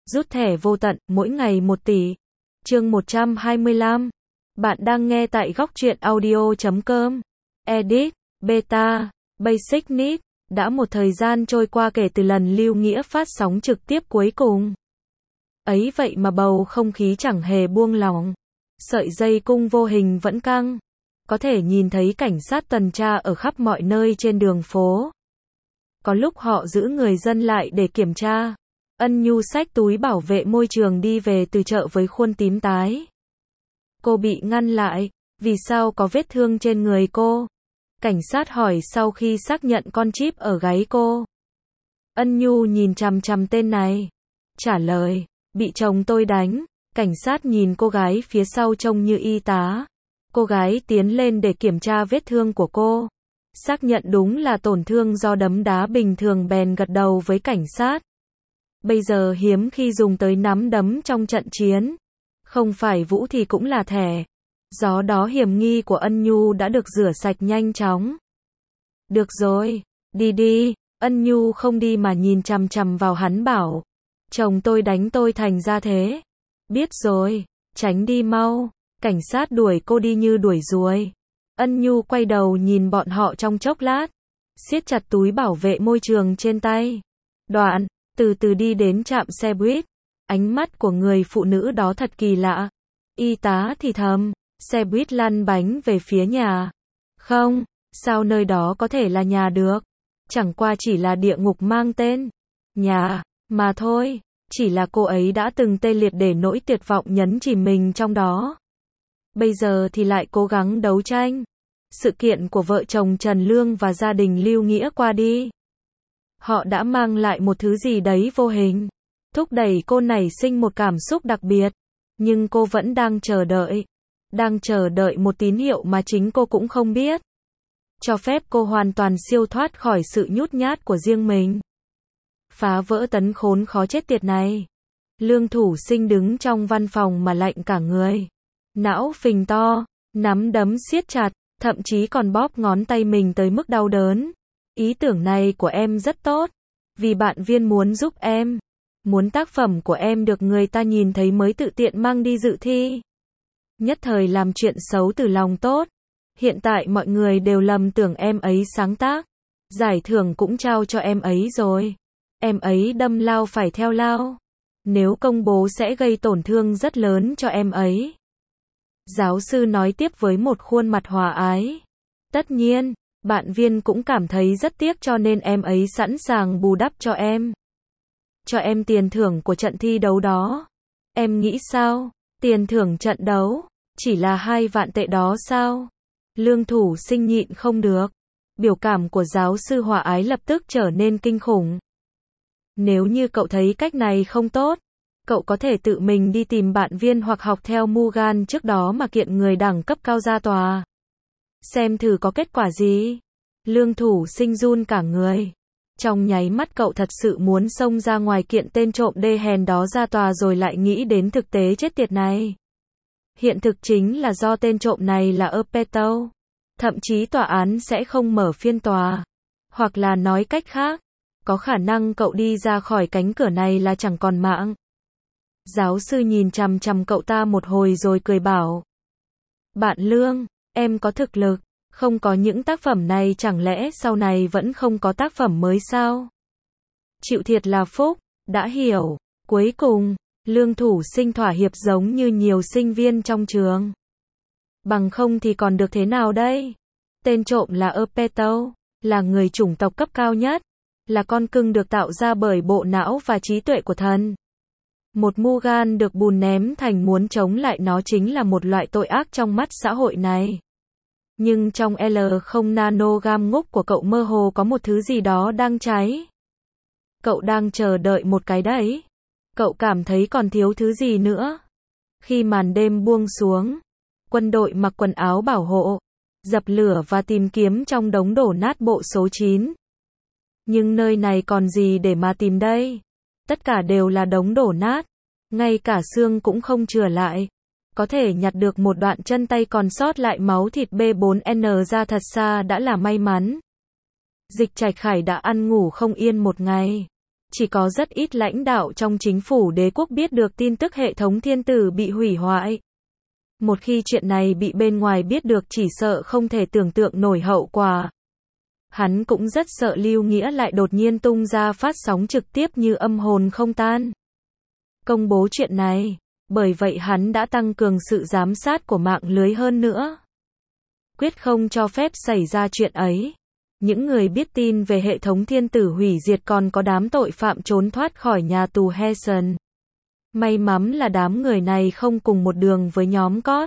Rút thẻ vô tận, mỗi ngày 1 tỷ. Chương 125. Bạn đang nghe tại góc truyện audio.com. Edit, Beta, Basic Need. Đã một thời gian trôi qua kể từ lần Lưu Nghĩa phát sóng trực tiếp cuối cùng. Ấy vậy mà bầu không khí chẳng hề buông lỏng. Sợi dây cung vô hình vẫn căng. Có thể nhìn thấy cảnh sát tuần tra ở khắp mọi nơi trên đường phố. Có lúc họ giữ người dân lại để kiểm tra. Ân Nhu xách túi bảo vệ môi trường đi về từ chợ với khuôn tím tái. Cô bị ngăn lại. Vì sao có vết thương trên người cô? Cảnh sát hỏi sau khi xác nhận con chip ở gáy cô. Ân Nhu nhìn chằm chằm tên này. Trả lời, bị chồng tôi đánh. Cảnh sát nhìn cô gái phía sau trông như y tá. Cô gái tiến lên để kiểm tra vết thương của cô. Xác nhận đúng là tổn thương do đấm đá bình thường bèn gật đầu với cảnh sát. Bây giờ hiếm khi dùng tới nắm đấm trong trận chiến. Không phải vũ thì cũng là thẻ. Do đó hiểm nghi của Ân Nhu đã được rửa sạch nhanh chóng. Được rồi, đi đi. Ân Nhu không đi mà nhìn chằm chằm vào hắn bảo. Chồng tôi đánh tôi thành ra thế. Biết rồi, tránh đi mau. Cảnh sát đuổi cô đi như đuổi ruồi. Ân Nhu quay đầu nhìn bọn họ trong chốc lát. Siết chặt túi bảo vệ môi trường trên tay. Đoạn, từ từ đi đến trạm xe buýt. Ánh mắt của người phụ nữ đó thật kỳ lạ. Y tá thì thầm, xe buýt lăn bánh về phía nhà. Không, sao nơi đó có thể là nhà được? Chẳng qua chỉ là địa ngục mang tên nhà, mà thôi. Chỉ là cô ấy đã từng tê liệt để nỗi tuyệt vọng nhấn chìm mình trong đó. Bây giờ thì lại cố gắng đấu tranh. Sự kiện của vợ chồng Trần Lương và gia đình Lưu Nghĩa qua đi. Họ đã mang lại một thứ gì đấy vô hình. Thúc đẩy cô nảy sinh một cảm xúc đặc biệt. Nhưng cô vẫn đang chờ đợi. Đang chờ đợi một tín hiệu mà chính cô cũng không biết. Cho phép cô hoàn toàn siêu thoát khỏi sự nhút nhát của riêng mình. Phá vỡ tấn khốn khó chết tiệt này. Lương Thủ Sinh đứng trong văn phòng mà lạnh cả người. Não phình to, nắm đấm siết chặt, thậm chí còn bóp ngón tay mình tới mức đau đớn. Ý tưởng này của em rất tốt. Vì bạn Viên muốn giúp em. Muốn tác phẩm của em được người ta nhìn thấy mới tự tiện mang đi dự thi. Nhất thời làm chuyện xấu từ lòng tốt. Hiện tại mọi người đều lầm tưởng em ấy sáng tác. Giải thưởng cũng trao cho em ấy rồi. Em ấy đâm lao phải theo lao. Nếu công bố sẽ gây tổn thương rất lớn cho em ấy. Giáo sư nói tiếp với một khuôn mặt hòa ái. Tất nhiên, bạn Viên cũng cảm thấy rất tiếc cho nên em ấy sẵn sàng bù đắp cho em. Cho em tiền thưởng của trận thi đấu đó. Em nghĩ sao? Tiền thưởng trận đấu? Chỉ là 2 vạn tệ đó sao? Lương Thủ Sinh nhịn không được. Biểu cảm của giáo sư hòa ái lập tức trở nên kinh khủng. Nếu như cậu thấy cách này không tốt, cậu có thể tự mình đi tìm bạn Viên hoặc học theo Mugan trước đó mà kiện người đẳng cấp cao ra tòa. Xem thử có kết quả gì. Lương Thủ Sinh run cả người. Trong nháy mắt cậu thật sự muốn xông ra ngoài kiện tên trộm đê hèn đó ra tòa rồi lại nghĩ đến thực tế chết tiệt này. Hiện thực chính là do tên trộm này là Epeto. Thậm chí tòa án sẽ không mở phiên tòa. Hoặc là nói cách khác, có khả năng cậu đi ra khỏi cánh cửa này là chẳng còn mạng. Giáo sư nhìn chằm chằm cậu ta một hồi rồi cười bảo. Bạn Lương, em có thực lực. Không có những tác phẩm này chẳng lẽ sau này vẫn không có tác phẩm mới sao? Chịu thiệt là phúc, đã hiểu. Cuối cùng, Lương Thủ Sinh thỏa hiệp giống như nhiều sinh viên trong trường. Bằng không thì còn được thế nào đây? Tên trộm là Epeto, là người chủng tộc cấp cao nhất, là con cưng được tạo ra bởi bộ não và trí tuệ của thần. Một Mugan được bùn ném thành muốn chống lại nó chính là một loại tội ác trong mắt xã hội này. Nhưng trong L0 nanogam ngốc của cậu mơ hồ có một thứ gì đó đang cháy. Cậu đang chờ đợi một cái đấy. Cậu cảm thấy còn thiếu thứ gì nữa. Khi màn đêm buông xuống, quân đội mặc quần áo bảo hộ, dập lửa và tìm kiếm trong đống đổ nát bộ số 9. Nhưng nơi này còn gì để mà tìm đây? Tất cả đều là đống đổ nát. Ngay cả xương cũng không chừa lại. Có thể nhặt được một đoạn chân tay còn sót lại máu thịt B4N ra thật xa đã là may mắn. Dịch Trạch Khải đã ăn ngủ không yên một ngày. Chỉ có rất ít lãnh đạo trong chính phủ đế quốc biết được tin tức hệ thống thiên tử bị hủy hoại. Một khi chuyện này bị bên ngoài biết được chỉ sợ không thể tưởng tượng nổi hậu quả. Hắn cũng rất sợ Lưu Nghĩa lại đột nhiên tung ra phát sóng trực tiếp như âm hồn không tan. Công bố chuyện này, bởi vậy hắn đã tăng cường sự giám sát của mạng lưới hơn nữa. Quyết không cho phép xảy ra chuyện ấy. Những người biết tin về hệ thống thiên tử hủy diệt còn có đám tội phạm trốn thoát khỏi nhà tù Hessen. May mắn là đám người này không cùng một đường với nhóm Cốt.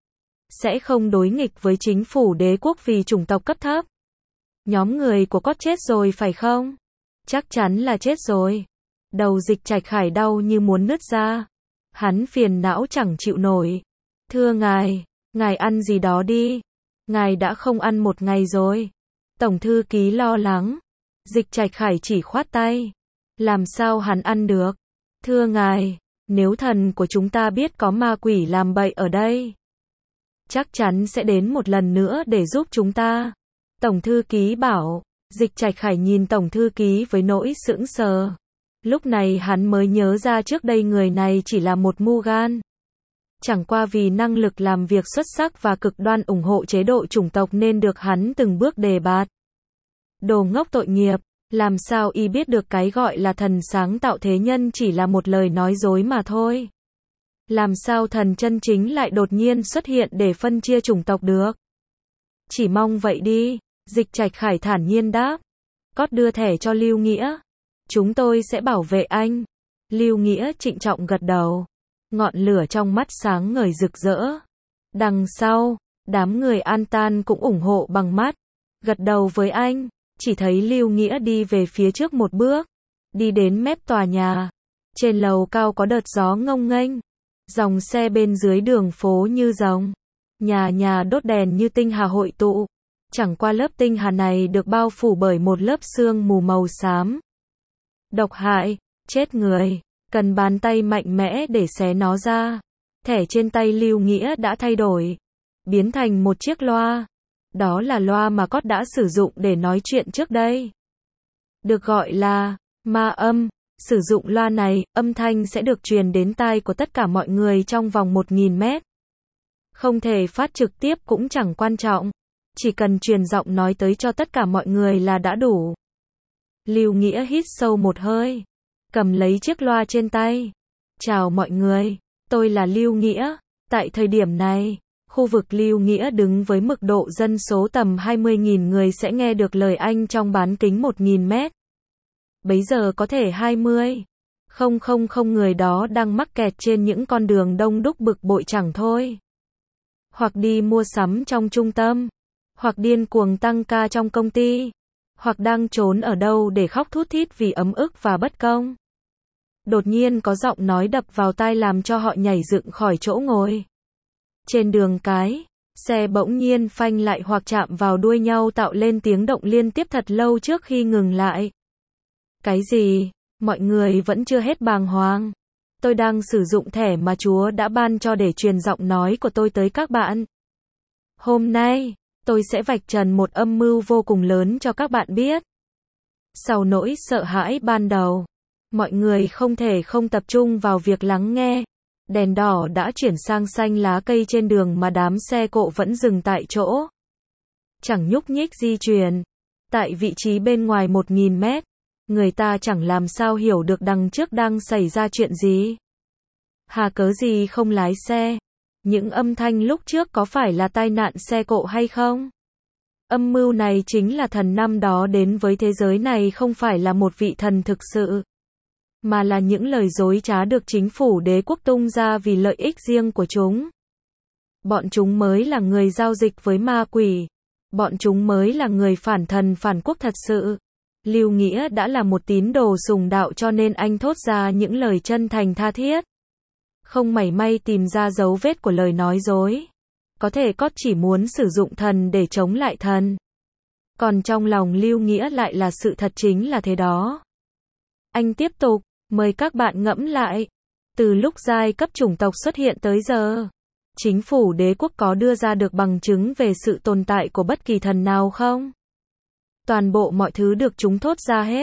Sẽ không đối nghịch với chính phủ đế quốc vì chủng tộc cấp thấp. Nhóm người của Cốt chết rồi phải không? Chắc chắn là chết rồi. Đầu Dịch Trạch Khải đau như muốn nứt ra. Hắn phiền não chẳng chịu nổi. Thưa ngài ăn gì đó đi. Ngài đã không ăn một ngày rồi. Tổng thư ký lo lắng. Dịch Trạch Khải chỉ khoát tay. Làm sao hắn ăn được? Thưa ngài, nếu thần của chúng ta biết có ma quỷ làm bậy ở đây, chắc chắn sẽ đến một lần nữa để giúp chúng ta. Tổng thư ký bảo. Dịch Trạch Khải nhìn tổng thư ký với nỗi sững sờ. Lúc này hắn mới nhớ ra trước đây người này chỉ là một mu gan. Chẳng qua vì năng lực làm việc xuất sắc và cực đoan ủng hộ chế độ chủng tộc nên được hắn từng bước đề bạt. Đồ ngốc tội nghiệp, làm sao y biết được cái gọi là thần sáng tạo thế nhân chỉ là một lời nói dối mà thôi. Làm sao thần chân chính lại đột nhiên xuất hiện để phân chia chủng tộc được. Chỉ mong vậy đi, Dịch Trạch Khải thản nhiên đáp. Cốt đưa thẻ cho Lưu Nghĩa. Chúng tôi sẽ bảo vệ anh. Lưu Nghĩa trịnh trọng gật đầu. Ngọn lửa trong mắt sáng ngời rực rỡ. Đằng sau, đám người An Tan cũng ủng hộ bằng mắt. Gật đầu với anh. Chỉ thấy Lưu Nghĩa đi về phía trước một bước. Đi đến mép tòa nhà. Trên lầu cao có đợt gió ngông nghênh. Dòng xe bên dưới đường phố như rồng. Nhà nhà đốt đèn như tinh hà hội tụ. Chẳng qua lớp tinh hà này được bao phủ bởi một lớp sương mù màu xám. Độc hại, chết người, cần bàn tay mạnh mẽ để xé nó ra. Thẻ trên tay Lưu Nghĩa đã thay đổi, biến thành một chiếc loa. Đó là loa mà Cốt đã sử dụng để nói chuyện trước đây. Được gọi là ma âm. Sử dụng loa này, âm thanh sẽ được truyền đến tai của tất cả mọi người trong vòng 1000 mét. Không thể phát trực tiếp cũng chẳng quan trọng. Chỉ cần truyền giọng nói tới cho tất cả mọi người là đã đủ. Lưu Nghĩa hít sâu một hơi. Cầm lấy chiếc loa trên tay. Chào mọi người, tôi là Lưu Nghĩa. Tại thời điểm này, khu vực Lưu Nghĩa đứng với mật độ dân số tầm 20.000 người sẽ nghe được lời anh trong bán kính 1000 mét. Bấy giờ có thể 20,000 người đó đang mắc kẹt trên những con đường đông đúc bực bội chẳng thôi. Hoặc đi mua sắm trong trung tâm. Hoặc điên cuồng tăng ca trong công ty. Hoặc đang trốn ở đâu để khóc thút thít vì ấm ức và bất công. Đột nhiên có giọng nói đập vào tai làm cho họ nhảy dựng khỏi chỗ ngồi. Trên đường cái, xe bỗng nhiên phanh lại hoặc chạm vào đuôi nhau tạo lên tiếng động liên tiếp thật lâu trước khi ngừng lại. Cái gì? Mọi người vẫn chưa hết bàng hoàng. Tôi đang sử dụng thẻ mà Chúa đã ban cho để truyền giọng nói của tôi tới các bạn. Hôm nay, tôi sẽ vạch trần một âm mưu vô cùng lớn cho các bạn biết. Sau nỗi sợ hãi ban đầu, mọi người không thể không tập trung vào việc lắng nghe. Đèn đỏ đã chuyển sang xanh lá cây trên đường mà đám xe cộ vẫn dừng tại chỗ. Chẳng nhúc nhích di chuyển. Tại vị trí bên ngoài 1000 mét, người ta chẳng làm sao hiểu được đằng trước đang xảy ra chuyện gì. Hà cớ gì không lái xe? Những âm thanh lúc trước có phải là tai nạn xe cộ hay không? Âm mưu này chính là thần năm đó đến với thế giới này không phải là một vị thần thực sự, mà là những lời dối trá được chính phủ đế quốc tung ra vì lợi ích riêng của chúng. Bọn chúng mới là người giao dịch với ma quỷ. Bọn chúng mới là người phản thần phản quốc thật sự. Lưu Nghĩa đã là một tín đồ sùng đạo cho nên anh thốt ra những lời chân thành tha thiết. Không mảy may tìm ra dấu vết của lời nói dối. Có thể Cốt chỉ muốn sử dụng thần để chống lại thần. Còn trong lòng Lưu Nghĩa lại là sự thật chính là thế đó. Anh tiếp tục, mời các bạn ngẫm lại. Từ lúc giai cấp chủng tộc xuất hiện tới giờ, chính phủ đế quốc có đưa ra được bằng chứng về sự tồn tại của bất kỳ thần nào không? Toàn bộ mọi thứ được chúng thốt ra hết.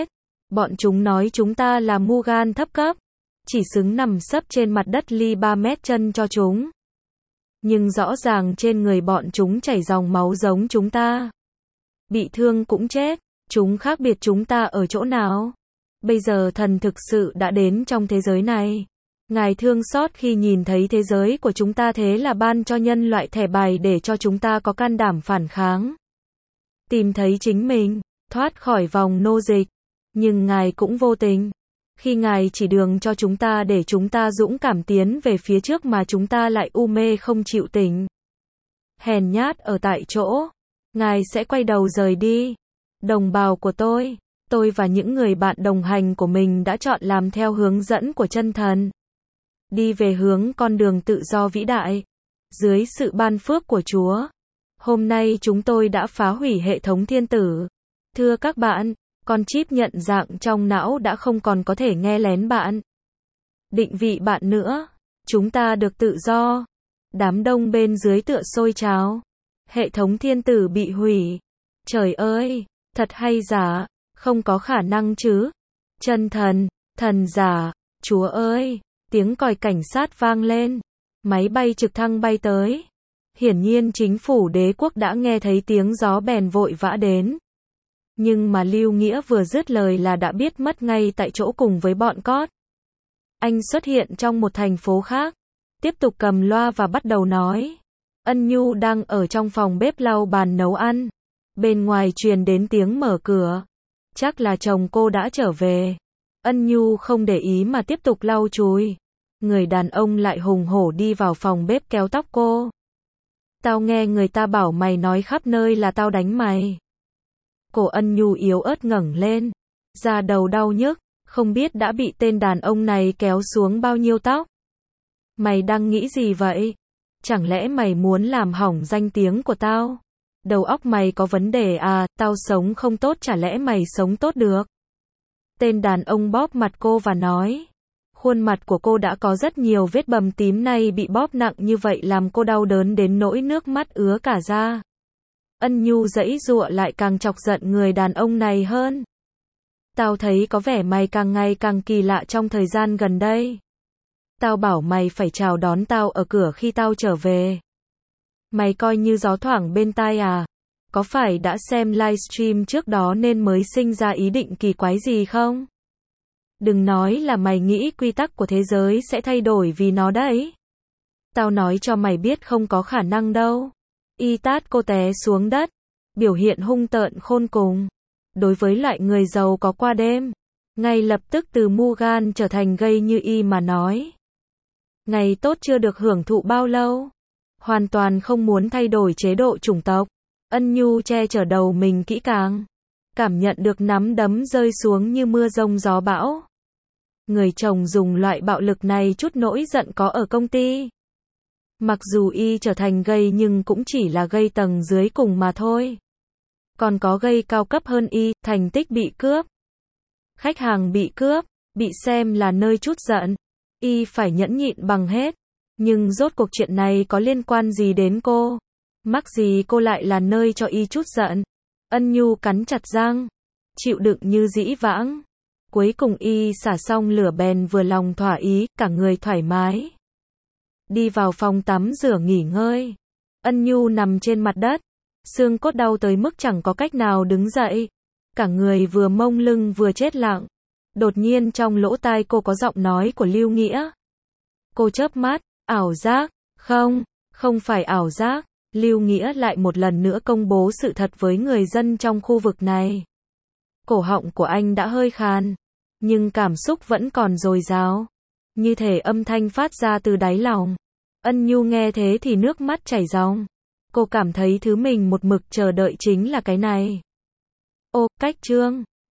Bọn chúng nói chúng ta là Mugan thấp cấp, chỉ xứng nằm sấp trên mặt đất ly 3 mét chân cho chúng. Nhưng rõ ràng trên người bọn chúng chảy dòng máu giống chúng ta. Bị thương cũng chết, chúng khác biệt chúng ta ở chỗ nào? Bây giờ thần thực sự đã đến trong thế giới này. Ngài thương xót khi nhìn thấy thế giới của chúng ta, thế là ban cho nhân loại thẻ bài để cho chúng ta có can đảm phản kháng. Tìm thấy chính mình, thoát khỏi vòng nô dịch. Nhưng Ngài cũng vô tình. Khi Ngài chỉ đường cho chúng ta để chúng ta dũng cảm tiến về phía trước mà chúng ta lại u mê không chịu tỉnh. Hèn nhát ở tại chỗ. Ngài sẽ quay đầu rời đi. Đồng bào của tôi và những người bạn đồng hành của mình đã chọn làm theo hướng dẫn của chân thần. Đi về hướng con đường tự do vĩ đại. Dưới sự ban phước của Chúa. Hôm nay chúng tôi đã phá hủy hệ thống thiên tử. Thưa các bạn, con chip nhận dạng trong não đã không còn có thể nghe lén bạn. Định vị bạn nữa. Chúng ta được tự do. Đám đông bên dưới tựa sôi trào. Hệ thống thiên tử bị hủy. Trời ơi, thật hay giả, không có khả năng chứ. Chân thần, thần giả, Chúa ơi, tiếng còi cảnh sát vang lên. Máy bay trực thăng bay tới. Hiển nhiên chính phủ đế quốc đã nghe thấy tiếng gió bèn vội vã đến. Nhưng mà Lưu Nghĩa vừa dứt lời là đã biết mất ngay tại chỗ cùng với bọn cót. Anh xuất hiện trong một thành phố khác. Tiếp tục cầm loa và bắt đầu nói. Ân Nhu đang ở trong phòng bếp lau bàn nấu ăn. Bên ngoài truyền đến tiếng mở cửa. Chắc là chồng cô đã trở về. Ân Nhu không để ý mà tiếp tục lau chùi. Người đàn ông lại hùng hổ đi vào phòng bếp kéo tóc cô. Tao nghe người ta bảo mày nói khắp nơi là tao đánh mày. Cổ Ân Nhu yếu ớt ngẩng lên. Da đầu đau nhức. Không biết đã bị tên đàn ông này kéo xuống bao nhiêu tóc. Mày đang nghĩ gì vậy? Chẳng lẽ mày muốn làm hỏng danh tiếng của tao? Đầu óc mày có vấn đề à? Tao sống không tốt, chả lẽ mày sống tốt được? Tên đàn ông bóp mặt cô và nói. Khuôn mặt của cô đã có rất nhiều vết bầm tím, nay bị bóp nặng như vậy làm cô đau đớn đến nỗi nước mắt ứa cả ra. Ân Nhu giãy giụa lại càng chọc giận người đàn ông này hơn. Tao thấy có vẻ mày càng ngày càng kỳ lạ trong thời gian gần đây. Tao bảo mày phải chào đón tao ở cửa khi tao trở về. Mày coi như gió thoảng bên tai à? Có phải đã xem livestream trước đó nên mới sinh ra ý định kỳ quái gì không? Đừng nói là mày nghĩ quy tắc của thế giới sẽ thay đổi vì nó đấy. Tao nói cho mày biết không có khả năng đâu. Y tát cô té xuống đất. Biểu hiện hung tợn khôn cùng. Đối với loại người giàu có qua đêm. Ngay lập tức từ Mugan trở thành gay như y mà nói. Ngày tốt chưa được hưởng thụ bao lâu. Hoàn toàn không muốn thay đổi chế độ chủng tộc. Ân Nhu che chở đầu mình kỹ càng. Cảm nhận được nắm đấm rơi xuống như mưa rông gió bão. Người chồng dùng loại bạo lực này chút nỗi giận có ở công ty. Mặc dù y trở thành gay nhưng cũng chỉ là gay tầng dưới cùng mà thôi. Còn có gay cao cấp hơn y, thành tích bị cướp. Khách hàng bị cướp, bị xem là nơi chút giận. Y phải nhẫn nhịn bằng hết. Nhưng rốt cuộc chuyện này có liên quan gì đến cô? Mắc gì cô lại là nơi cho y chút giận? Ân Nhu cắn chặt răng. Chịu đựng như dĩ vãng. Cuối cùng y xả xong lửa bèn vừa lòng thỏa ý, cả người thoải mái. Đi vào phòng tắm rửa nghỉ ngơi. Ân Nhu nằm trên mặt đất. Xương cốt đau tới mức chẳng có cách nào đứng dậy. Cả người vừa mông lưng vừa chết lặng. Đột nhiên trong lỗ tai cô có giọng nói của Lưu Nghĩa. Cô chớp mắt, ảo giác, không phải ảo giác. Lưu Nghĩa lại một lần nữa công bố sự thật với người dân trong khu vực này. Cổ họng của anh đã hơi khàn, nhưng cảm xúc vẫn còn dồi dào. Như thể âm thanh phát ra từ đáy lòng. Ân Nhu nghe thế thì nước mắt chảy ròng. Cô cảm thấy thứ mình một mực chờ đợi chính là cái này. Ô, cách chương.